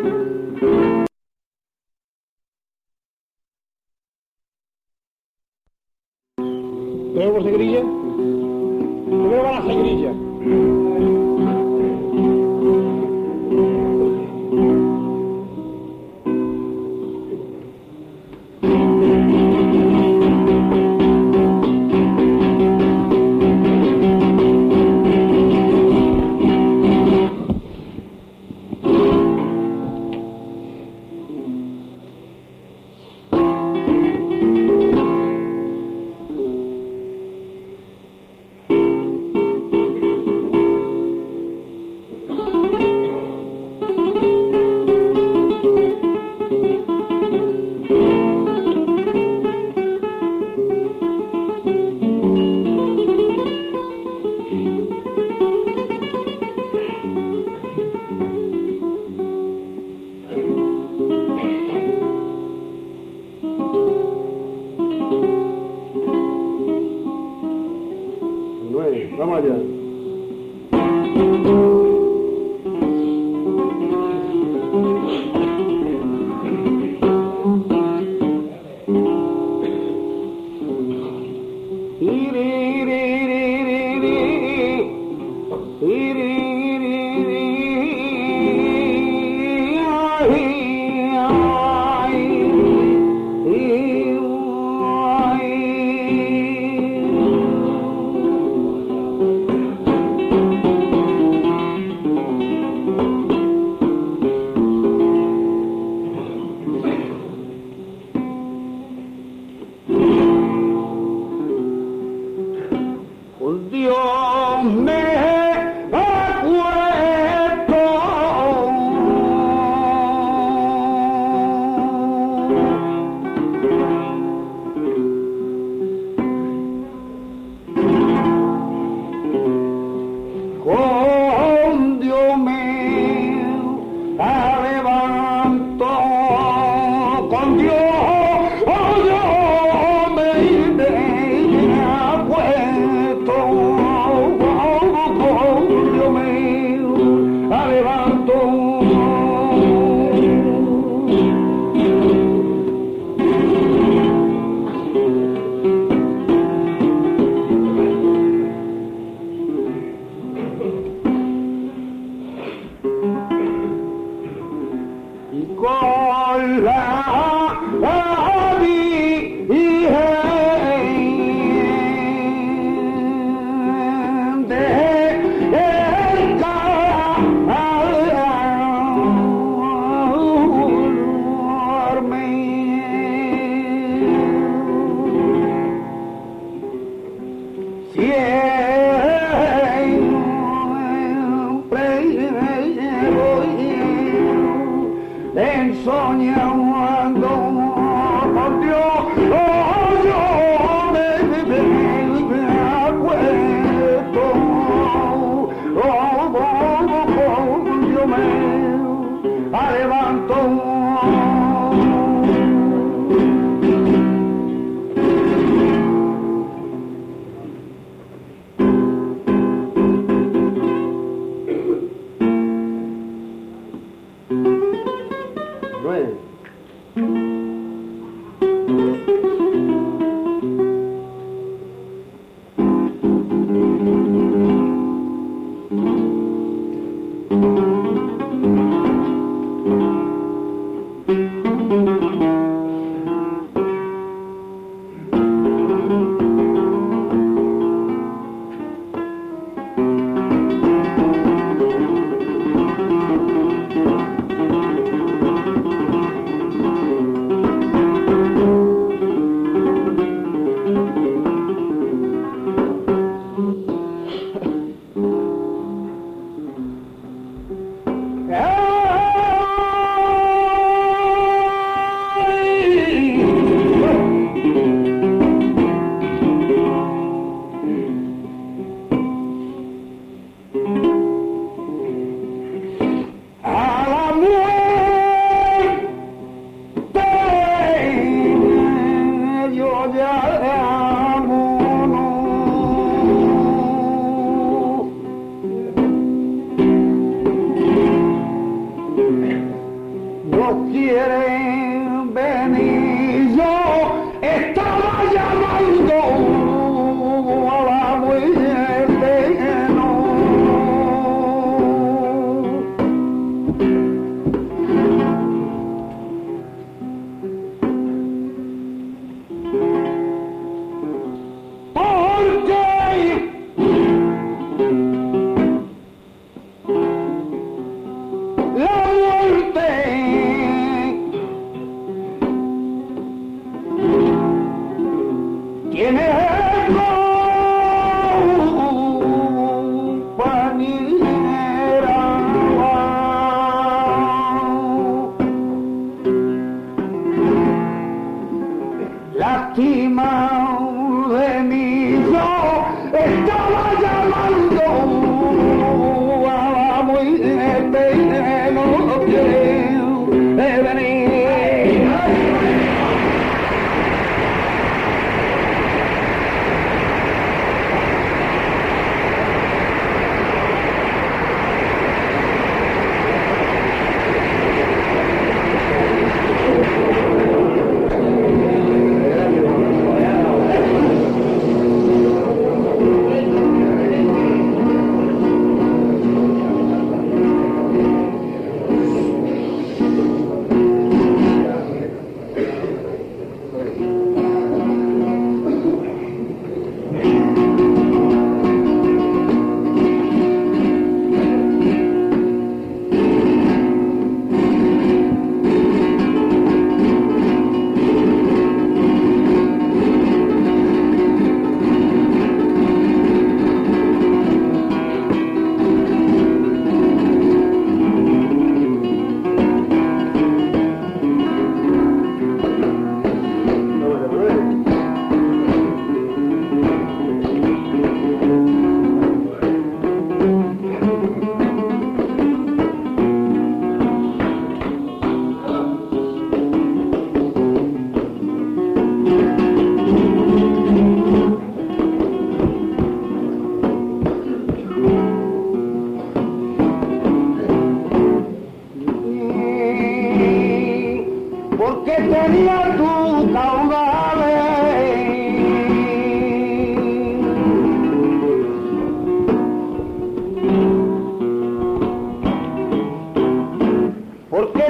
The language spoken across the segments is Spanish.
¿Tenemos seguirilla? Primero va la seguirilla. Vamos allá. Soña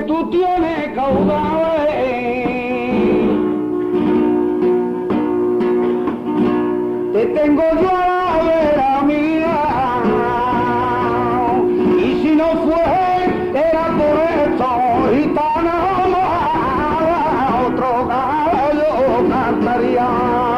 tú tienes caudales, te tengo yo a la vera mía, y si no fue, era por esto, gitana, otro gallo cantaría.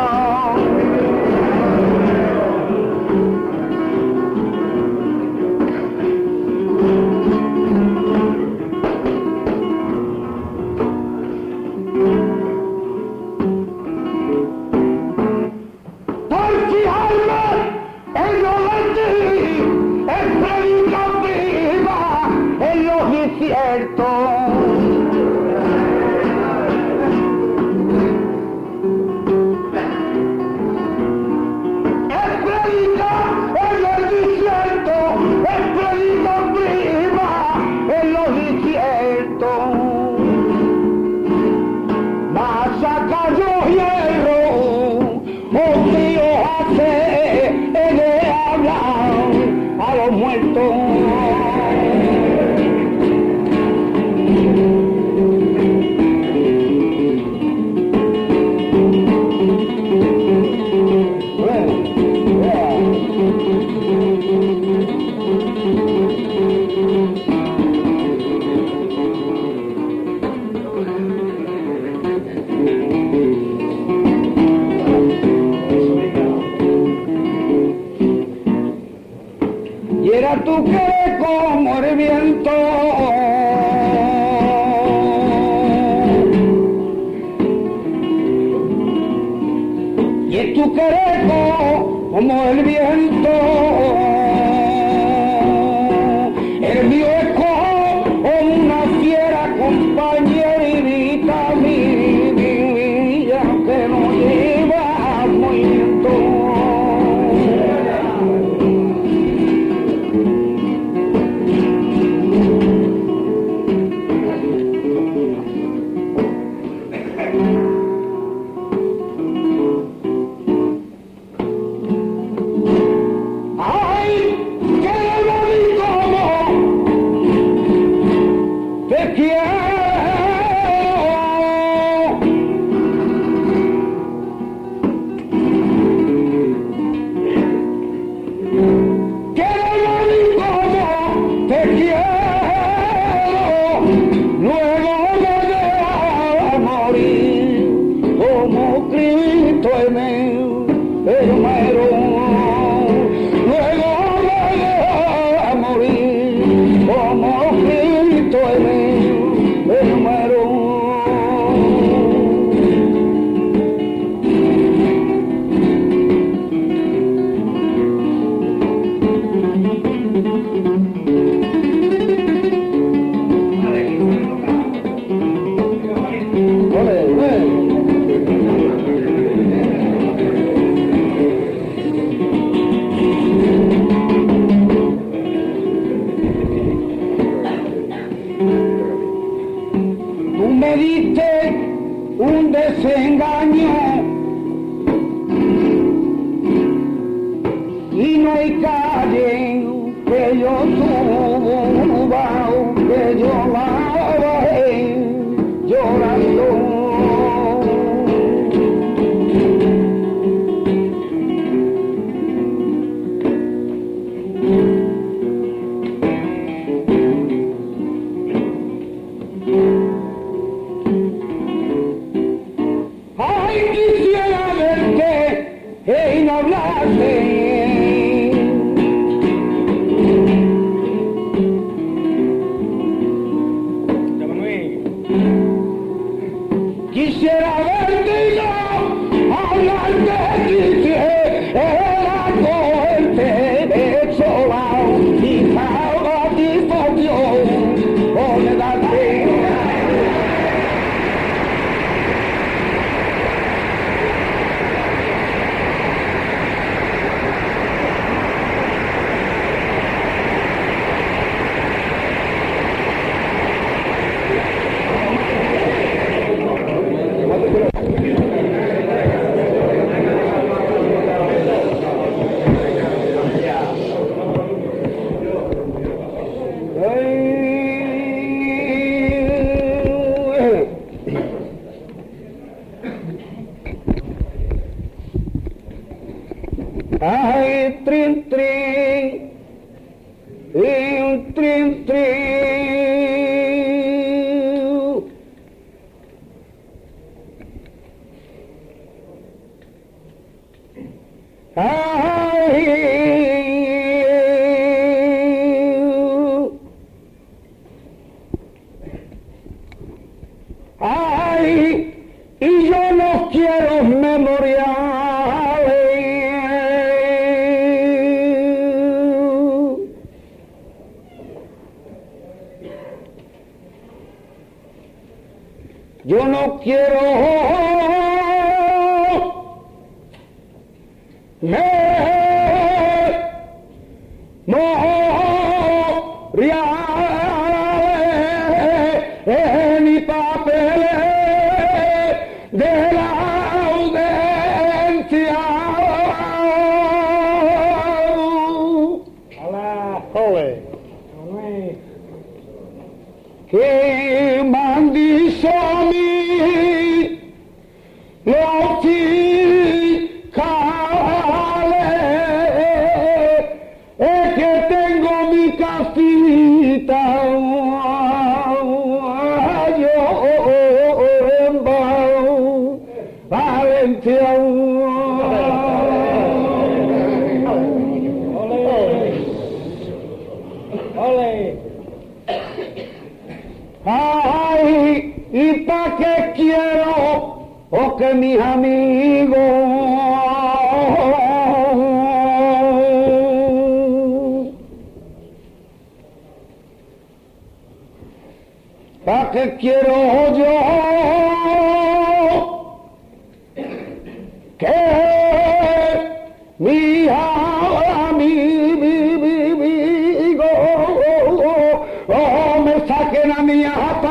Y era tú que como el viento, y es tu querer como el viento, el mío es como una fiera compañerita mía que no lleva movimiento. Un desengaño y no hay calle que yo suba, que yo la bajé llorando. trin, trin. Ay, y yo no quiero memoriales. Yo no quiero ni papeles de la audiencia. Alá, ole. Que mandizo a mí los fiscales, es que tengo mi casita, yo en Valencia. Ole. Ay, ¿y pa' qué quiero? O que mis amigos, ¿pa' qué quiero yo? Que mi amigo me saquen a mi hasta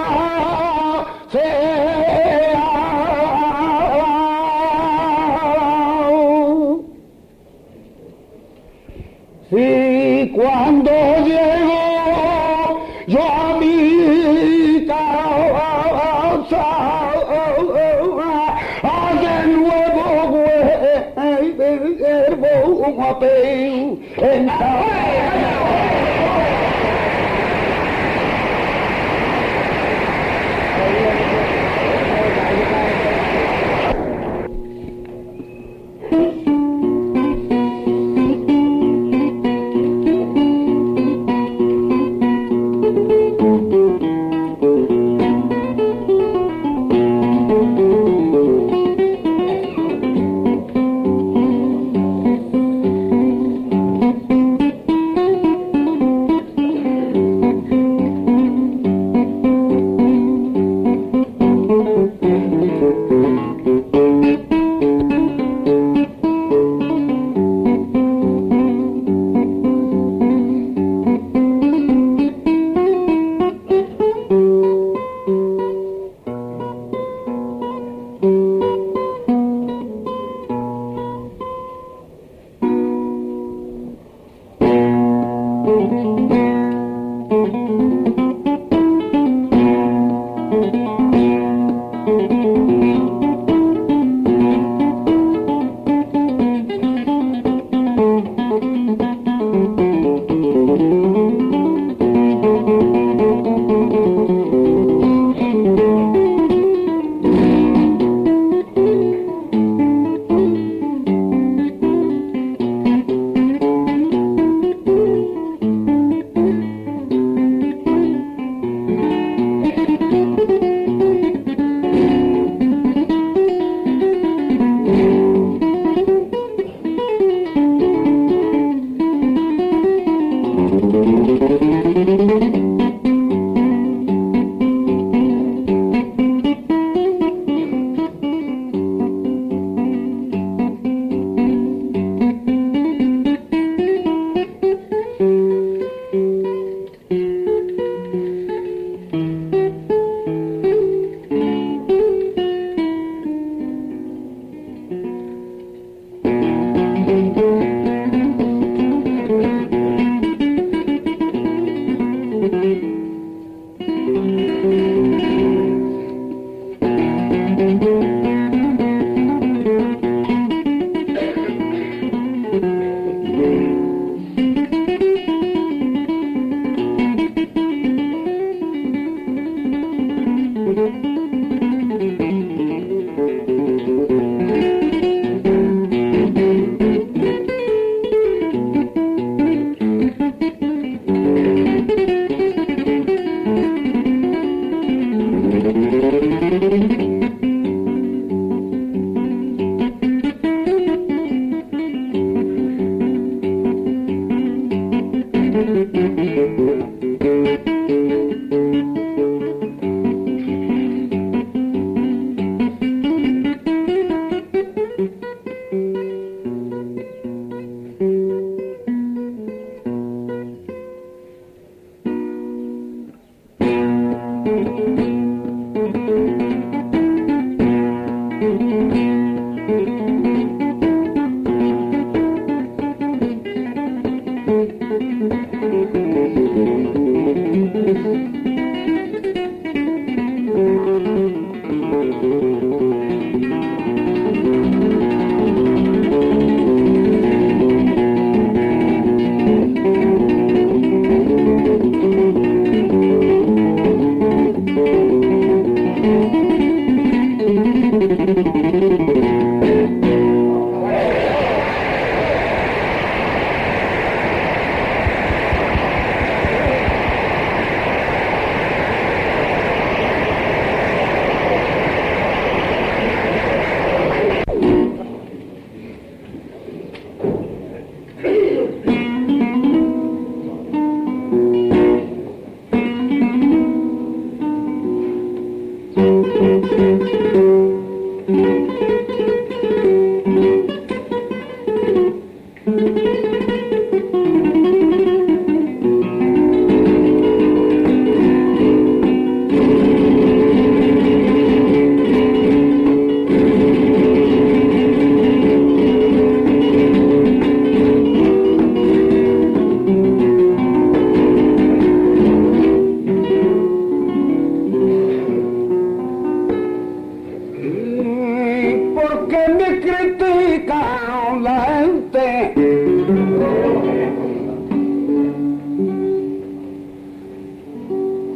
si cuando llego yo a mi casa de nuevo un apeo en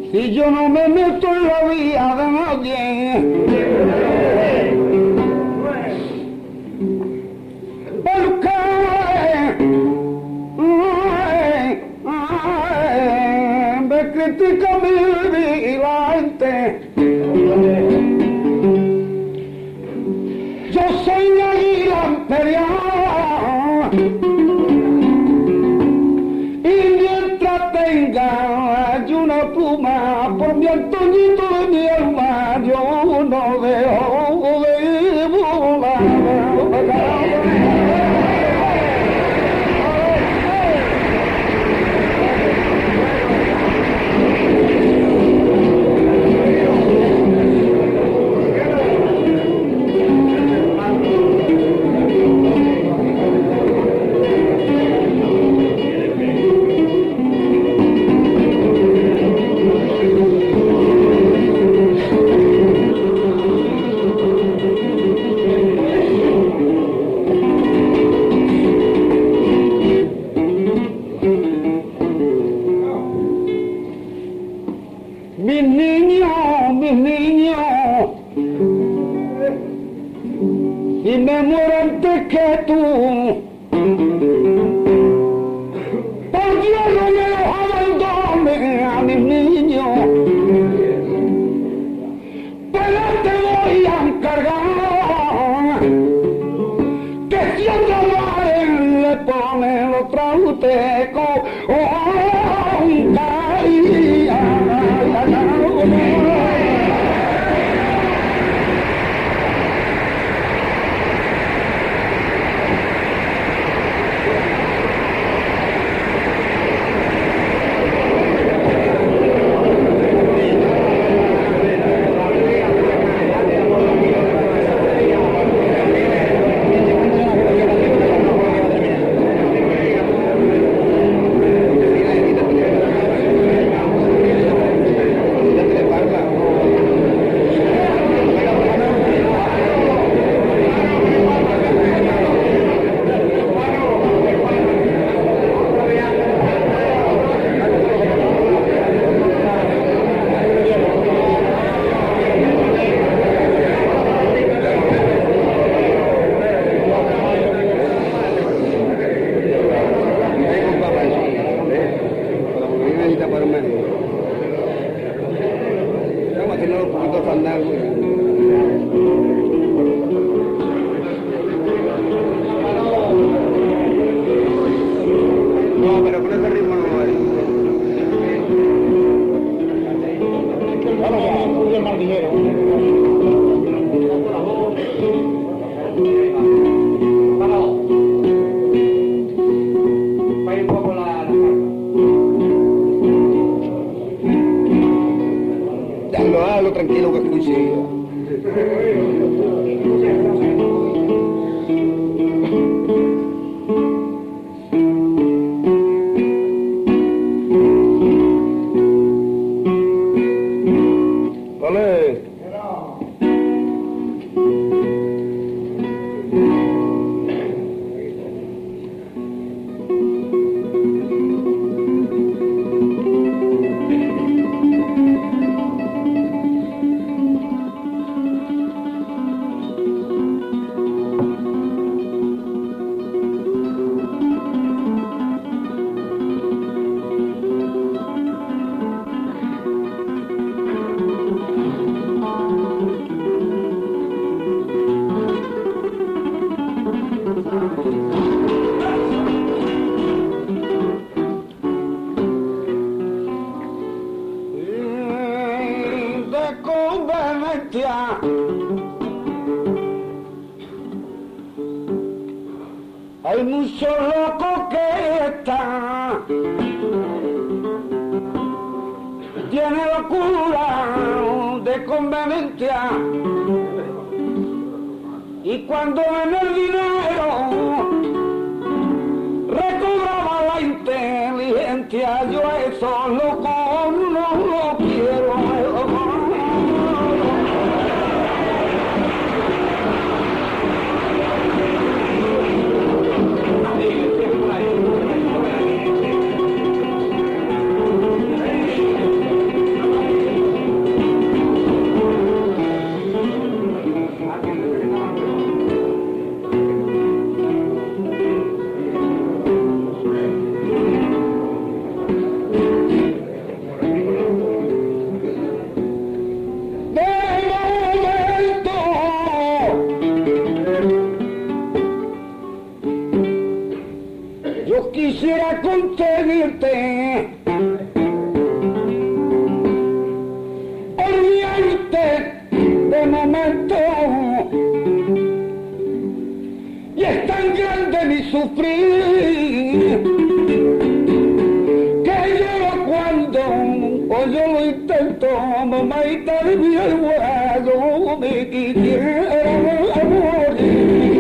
si yo no me meto en la vida de nadie. Porque me critica mi vigilante. Yo soy águila imperial y mientras tenga una pluma por mi Antoñito de mi alma, yo no dejo de volar. Mis niños, si me muero antes que tú, por Dios no me los abandones a mis niños, pero te voy a encargar que si otra madre le pone los trautecos, tranquilo que escuche. Vale. De conveniencia hay muchos locos que están, tiene locura de conveniencia, y cuando ven el dinero recobraba la inteligencia. Yo a esos locos no lo quiero. sufrir, que yo cuando o yo lo intento, mamaita de mi abuelo, me quisiera morir.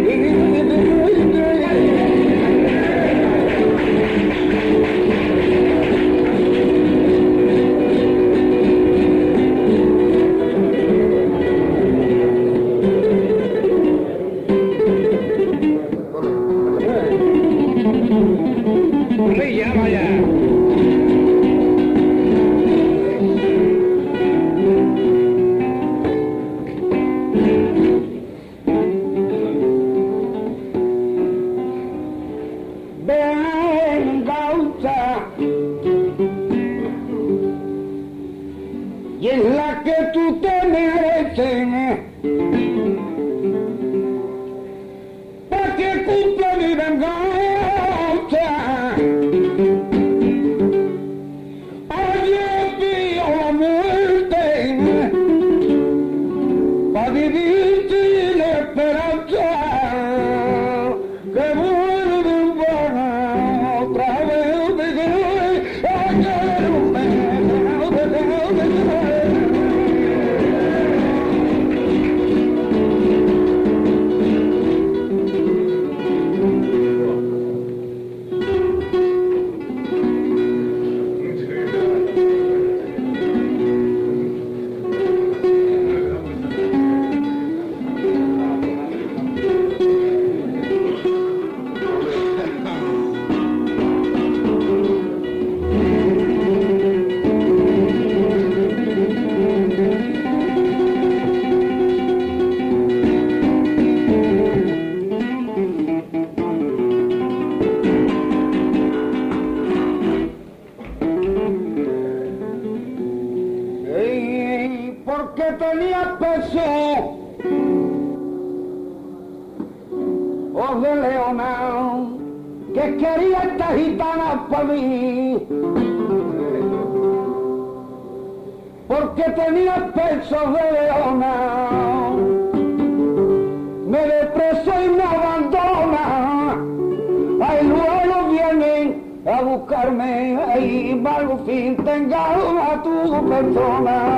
Sí, ya vaya. Y es la que tú te mereces, para que cumpla mi venganza. Ayer pido la muerte, para vivir sin esperanza, que vuelven otra vez de ayer. Porque tenía peso, oh de Leona, que quería esta gitana para mí. Porque tenía peso de Leona, me depreso y me abandona. Ay, luego vienen a buscarme, ay, malo fin tenga a tu persona.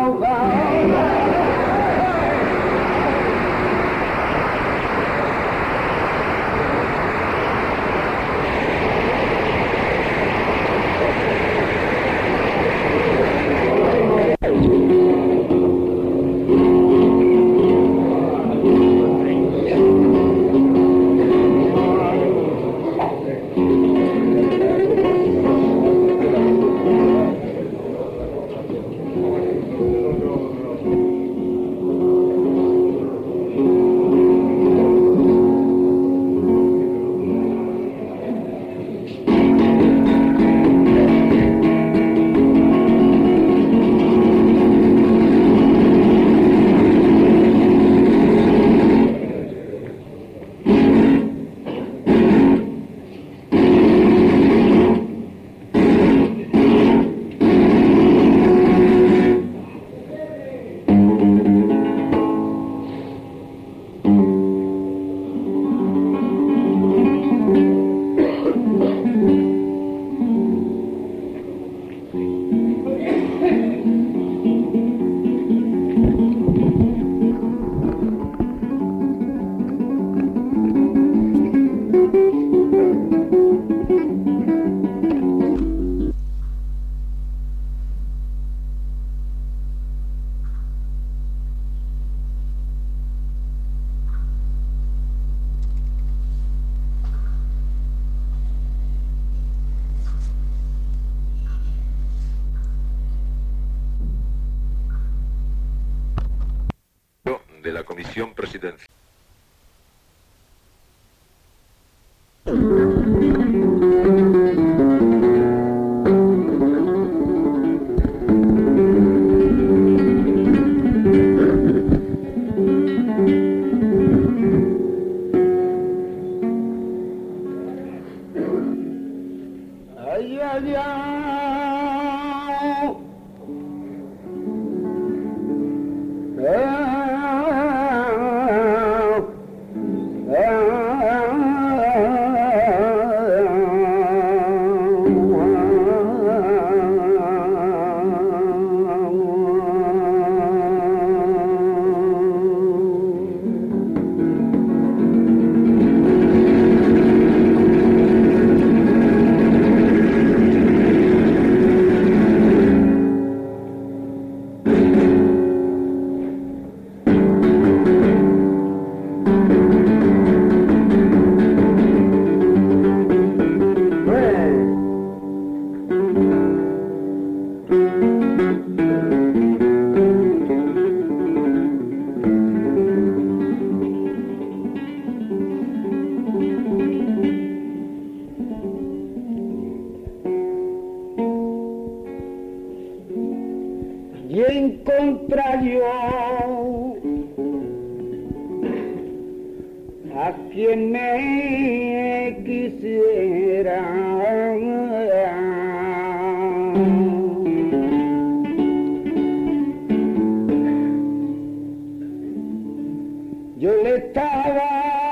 De la Comisión Presidencial. Ay, ay, ay. Y encontré yo a quien me quisiera. Yo le estaba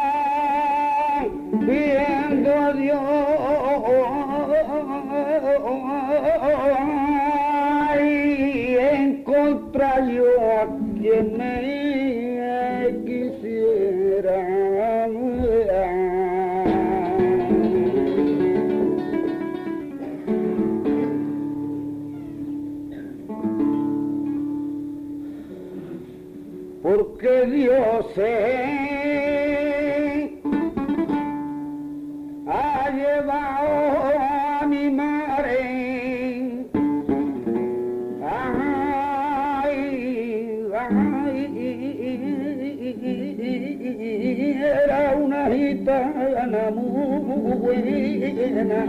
viendo a Dios y encontré yo a quien me quisiera. Porque Dios se ha llevado a mi madre. Ay, era una gitana muy buena.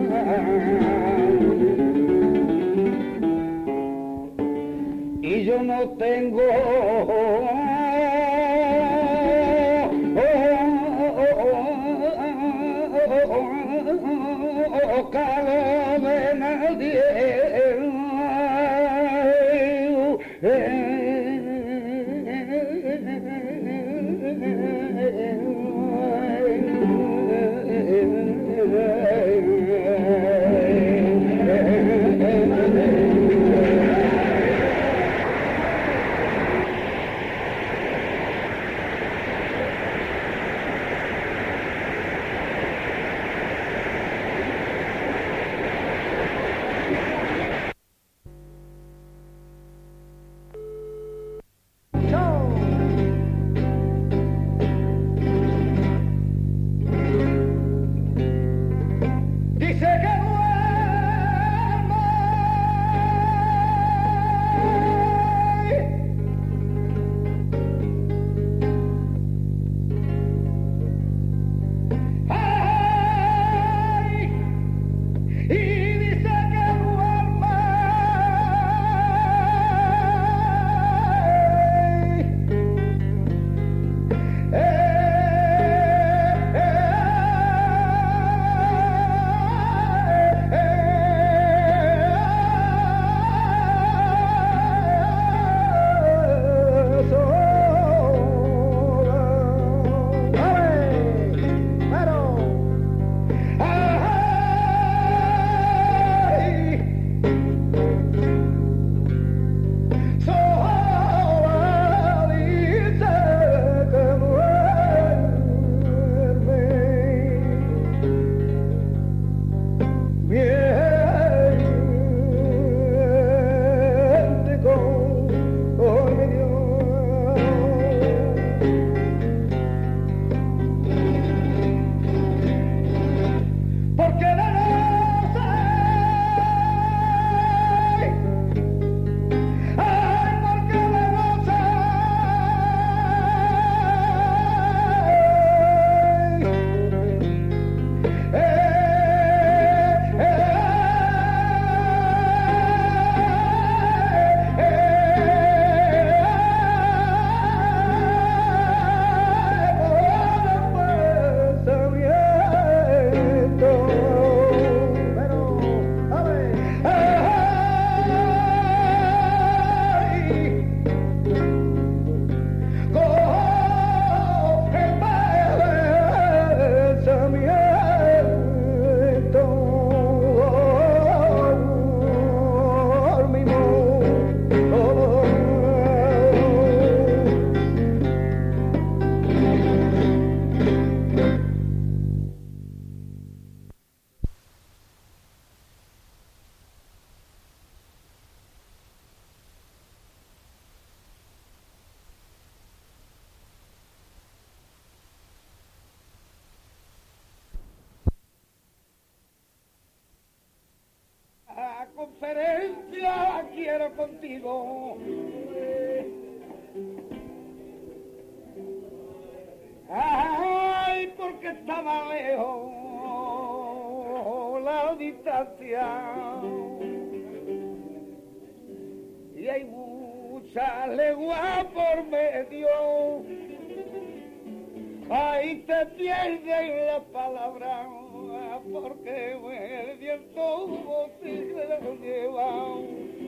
Y yo no tengo calo de nadie. Dice que conferencia vida quiero contigo. Ay, porque estaba lejos la distancia y hay muchas leguas por medio. Ahí te pierden las palabras porque el viento te lo lleva.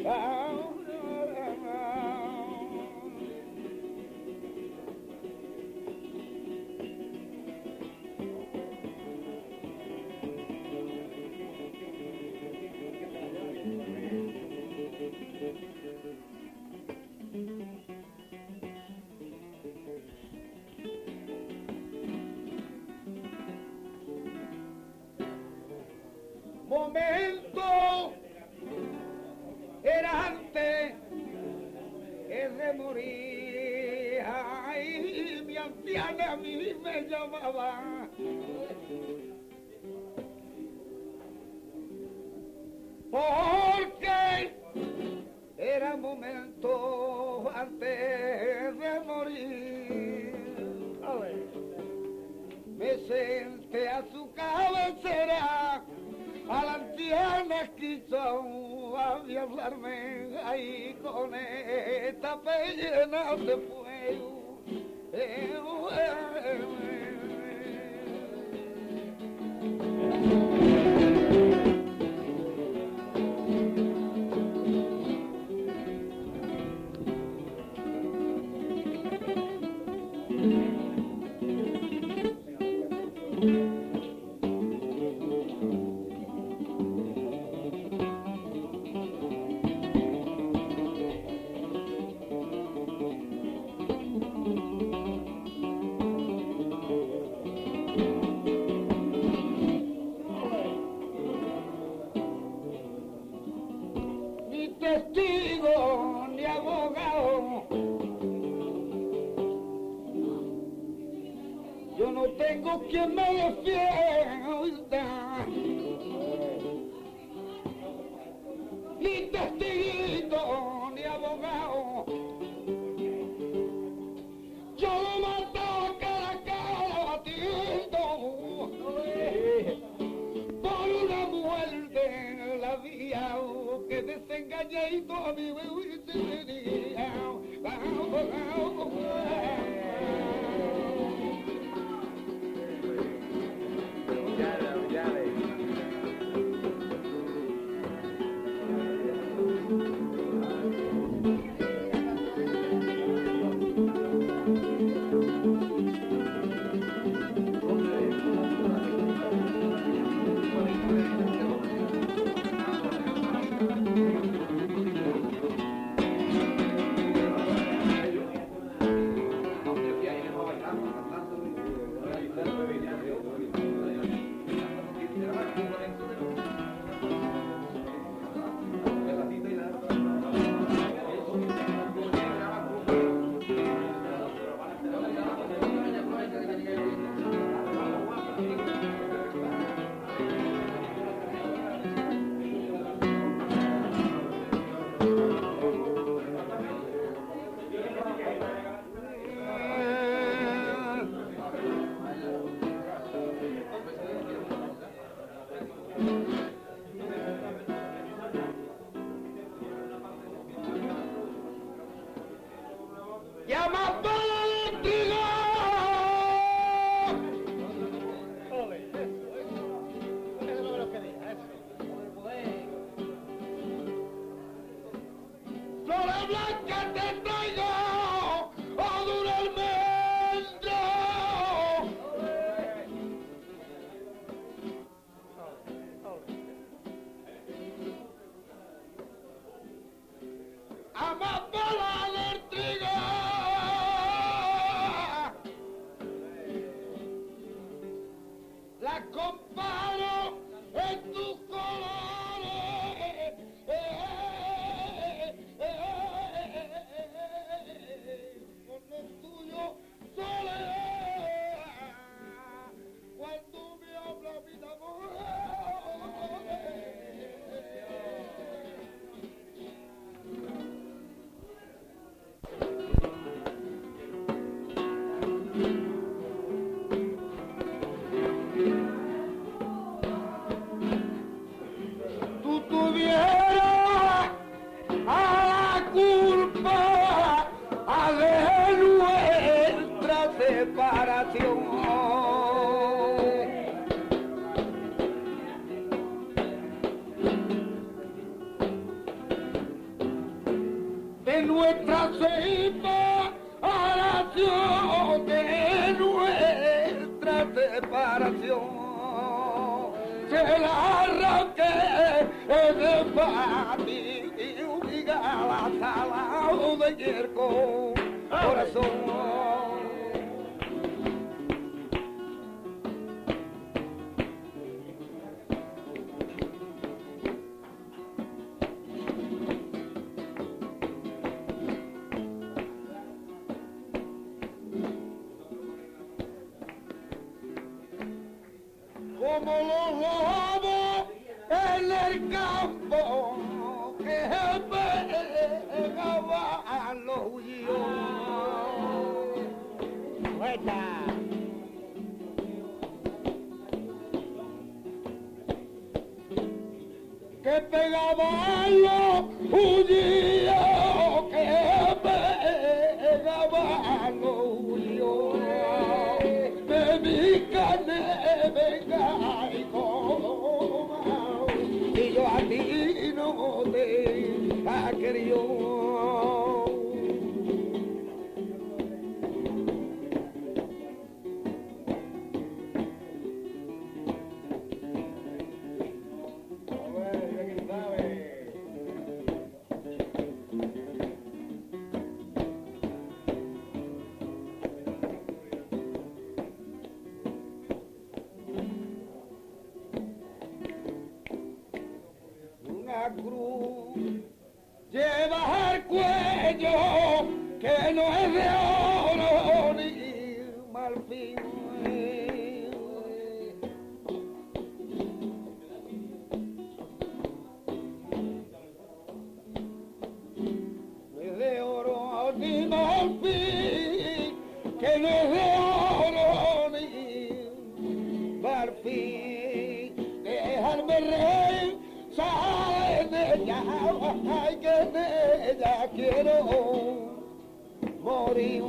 Momento era antes de morir. Ay, mi anciana a mí me llamaba porque era momento antes de morir. Me senté a su cabecera, a la anciana quiso hablarme ahí con esta pena de fuego. Ni testigo ni abogado, yo no tengo quien me defienda, ni testigo ni abogado, yo lo mato cara a cara batiendo por una muerte la vía que desengañé y todo mi venía. Llama para el trigo. Flores blancas te traigo, o dura almendro. Amapola del trigo. La comparo en tus colores, con los tuyos soledad, cuando me habla mi amor. en nuestra separación, de nuestra separación. Se la arranqué de Pati y obligaba salado de hierco corazón. Como los lobos en el campo que pegaban los huyos. ¡Vuelta! Que pegaban los huyos, que pegaban los huyos. De mi carne venga y coma, y yo a ti no te ha querido. Cruz lleva al cuello que no es de oro ni marfil. No es de oro ni marfil, que no es de oro ni marfil. Dejarme rey, sale de ella, ay que de ella quiero morir.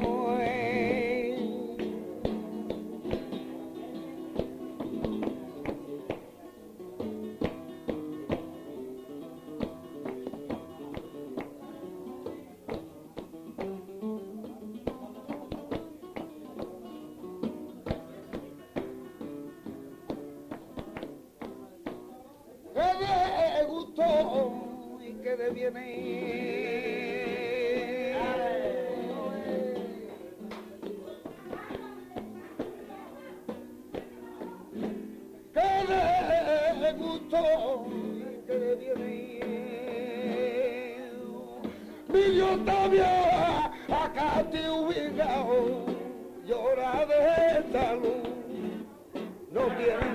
Que de gusto y que de que de gusto y que de mi Dios también acá te ubicado, llora de salud, no tiene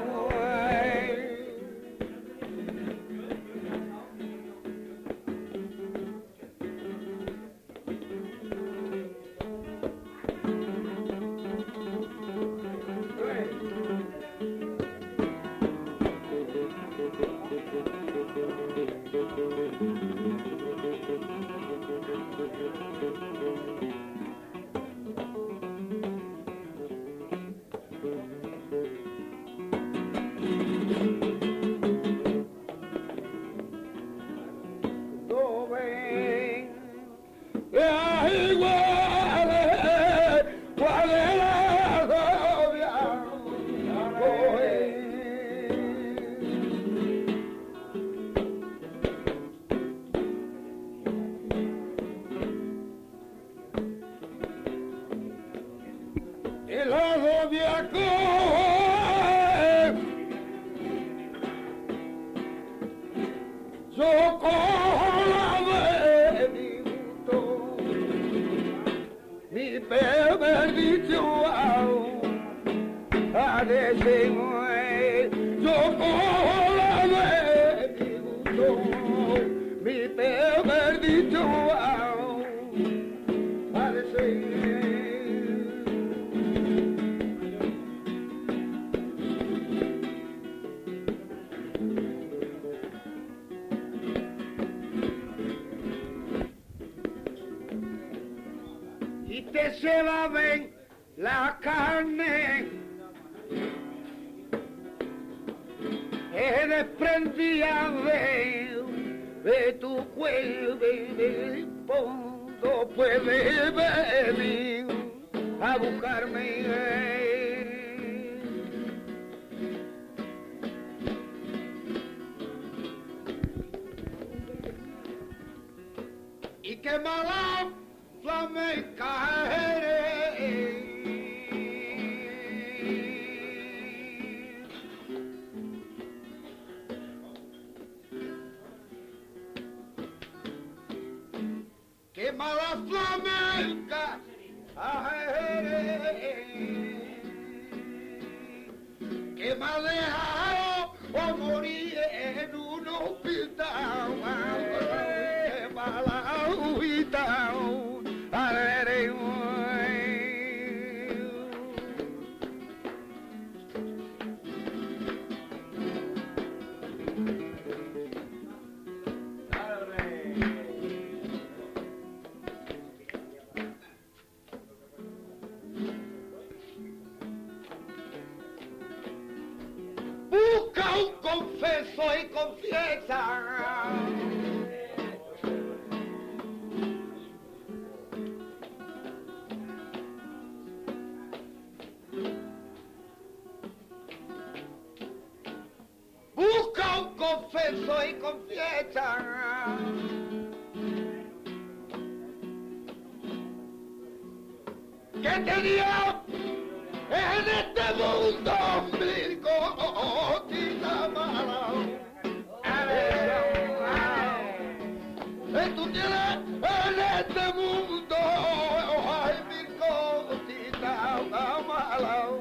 no ven, igual, cuál es la novia, el novia yo cojo la de mi gusto, mi primer dicho a decir, yo cojo la de mi gusto, mi primer dicho a decir. Y te se va a ver la carne desprendida de tu cuerpo. mundo puede venir a buscarme. Y qué mala flamenca eres. Qué mala flamenca eres. Que me ha dejado o morir en un hospital. Qué mala hospital. Busca un confeso y confiesa. Busca un confeso y confiesa. Que tenía en este mundo mil cositas malas. Tú tienes en este mundo hay mil cositas malas.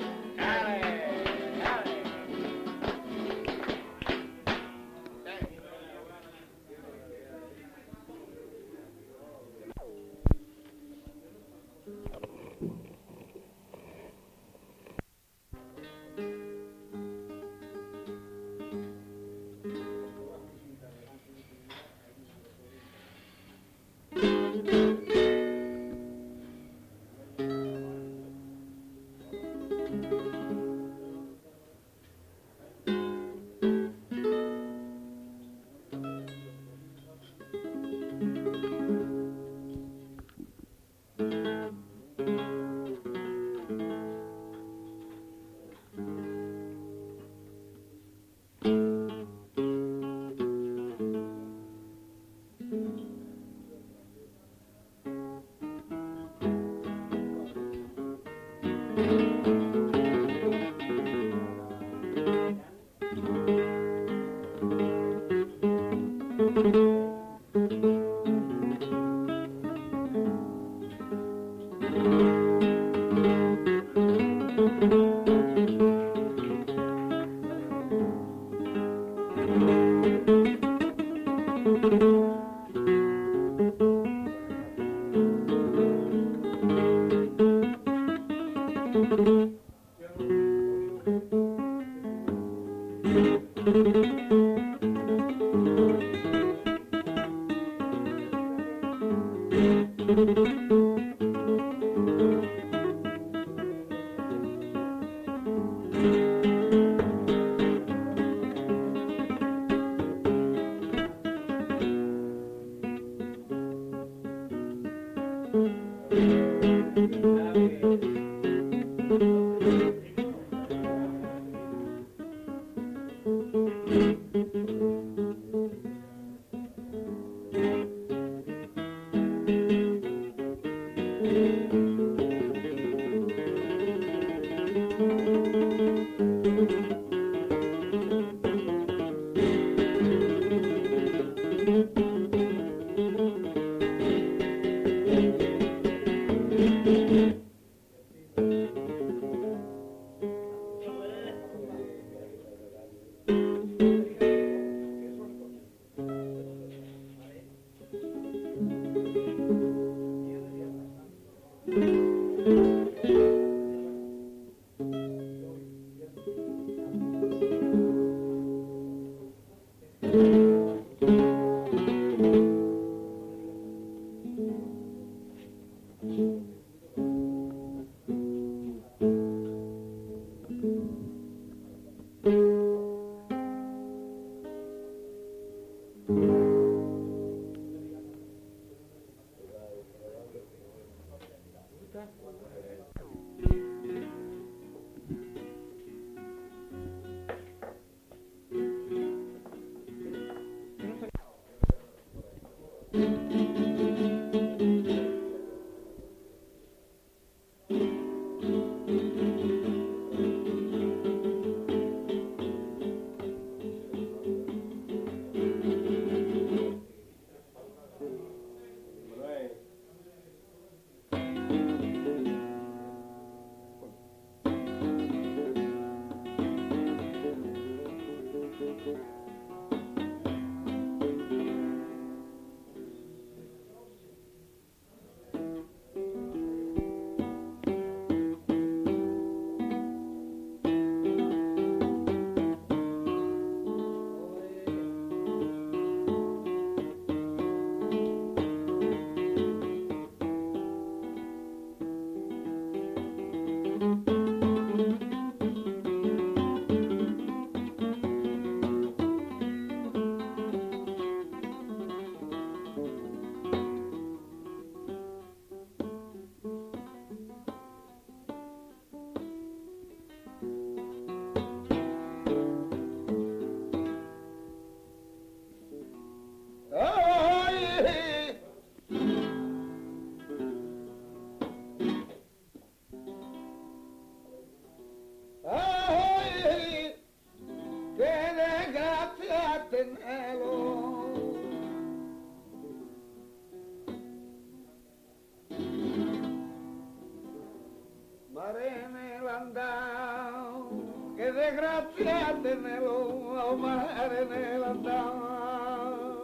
andado, qué desgracia tenerlo mar en el andado.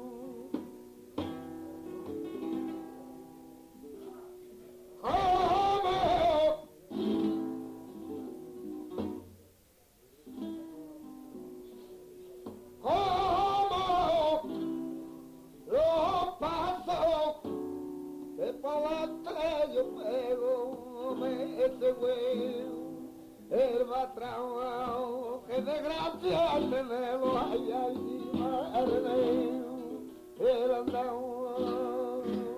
Yo pego ese huevo, el batrao, que desgracia tenerlo, ay, ay, madre, el andao.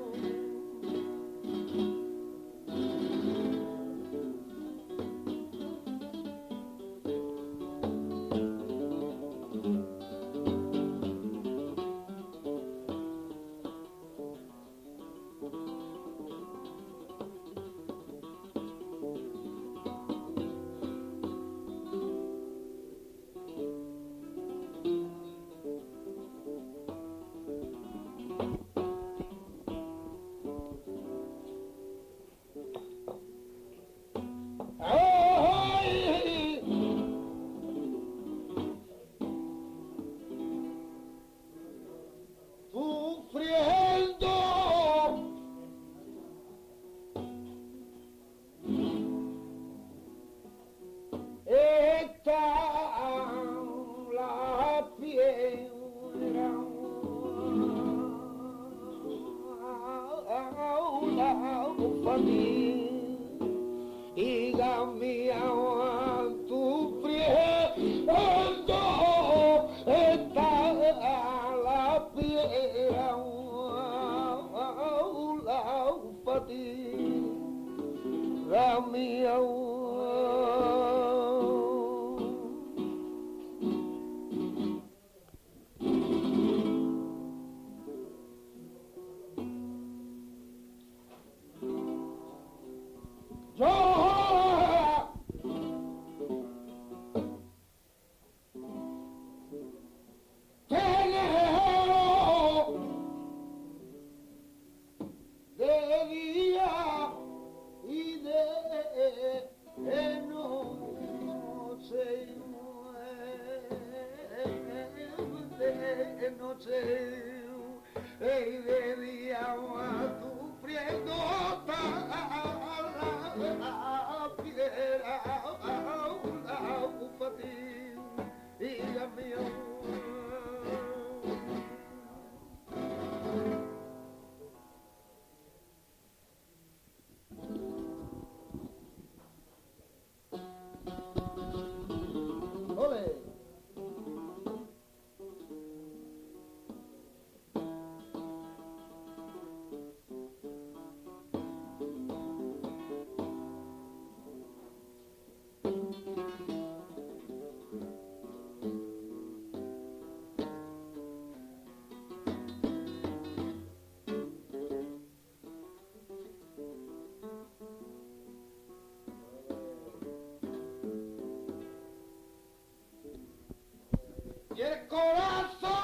Y el corazón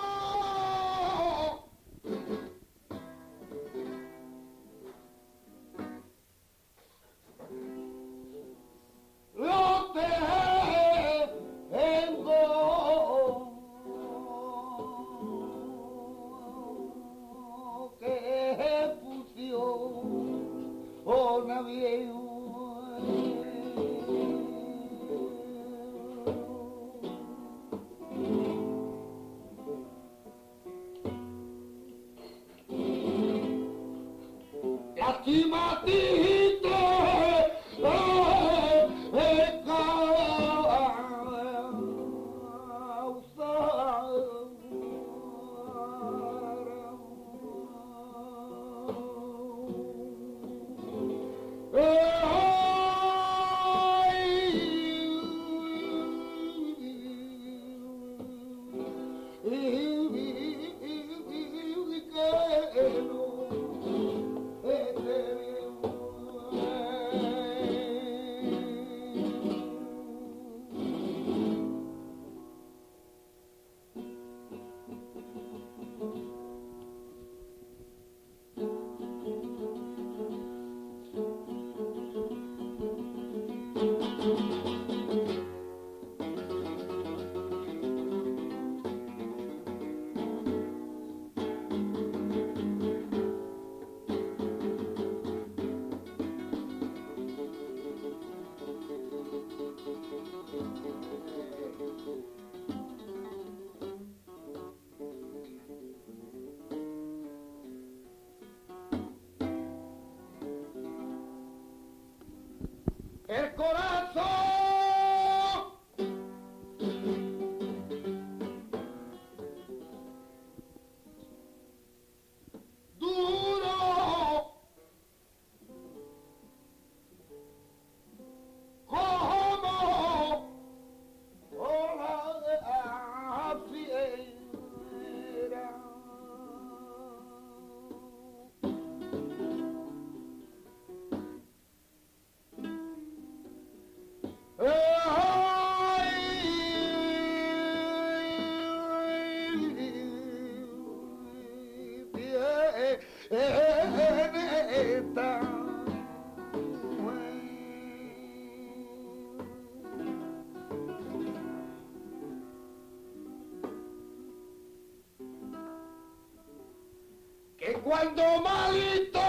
lo tengo que fusiona bien. Lastimatito, el corazón duro como la fiera. Que cuando malito